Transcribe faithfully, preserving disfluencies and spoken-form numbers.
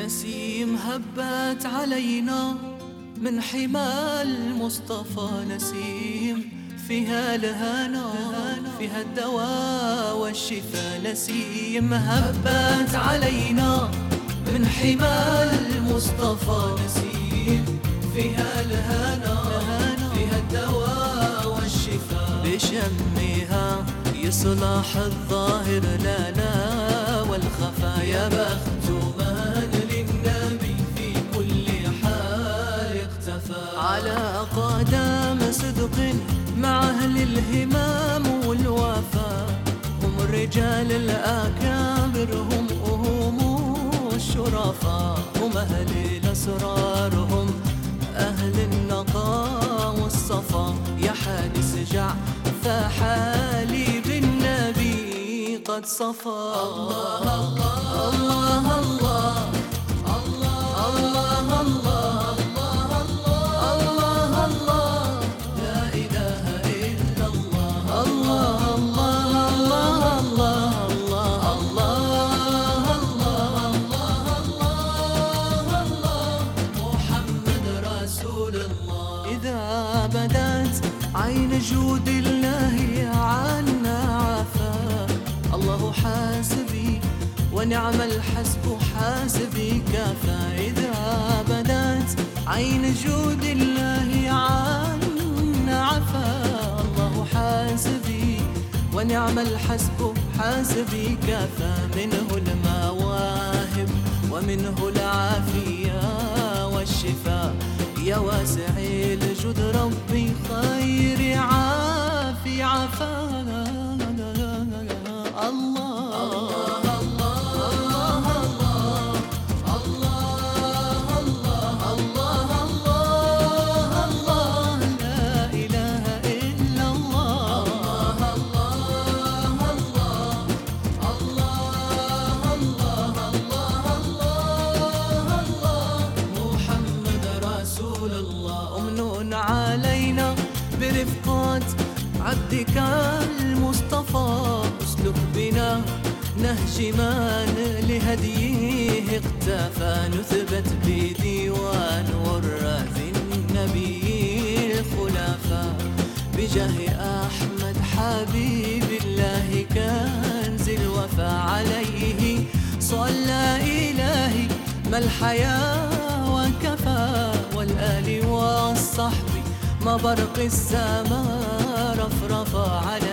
نسيم هبت علينا من حمى المصطفى، نسيم فيها الهنا فيها الدواء والشفاء. نسيم هبت علينا من حمى المصطفى، نسيم فيها الهنا فيها الدواء والشفاء. بشمها يصلح الظاهر لنا والخفا، يا بخت من للنبي في كل حال اختفى. على قدم صدق مع أهل الهمام والوفا، هم الرجال الأكابر، هم هم الشرفاء، هم أهل الأسرار، هم أهل النقاء والصفا. يا حادث جع فحالي بالنبي قد صفى. الله الله الله الله الله الله الله الله، لا إله إلا الله. الله الله الله الله الله الله الله الله، محمد رسول الله. إذا بدت عين جود الله عنا عفا، الله حاسبي ونعم الحسب حاسبي كفى. إذا بدت عين جود الله عنا عفا، الله حاسبي ونعم الحسب حاسبي كفى. منه المواهب ومنه العافية والشفاء، يا واسع الجود ربي خير عافي عفا. الله علينا برفقات عبدك المصطفى، اسلك بنا نهج من لهديه اقتفى. نثبت بديوان وراث النبي الخلفاء، بجاه أحمد حبيب الله كنز الوفا. عليه صلى إلهي ما الحياة وكفى، والآل والصحب ما برق السماء رفرفا.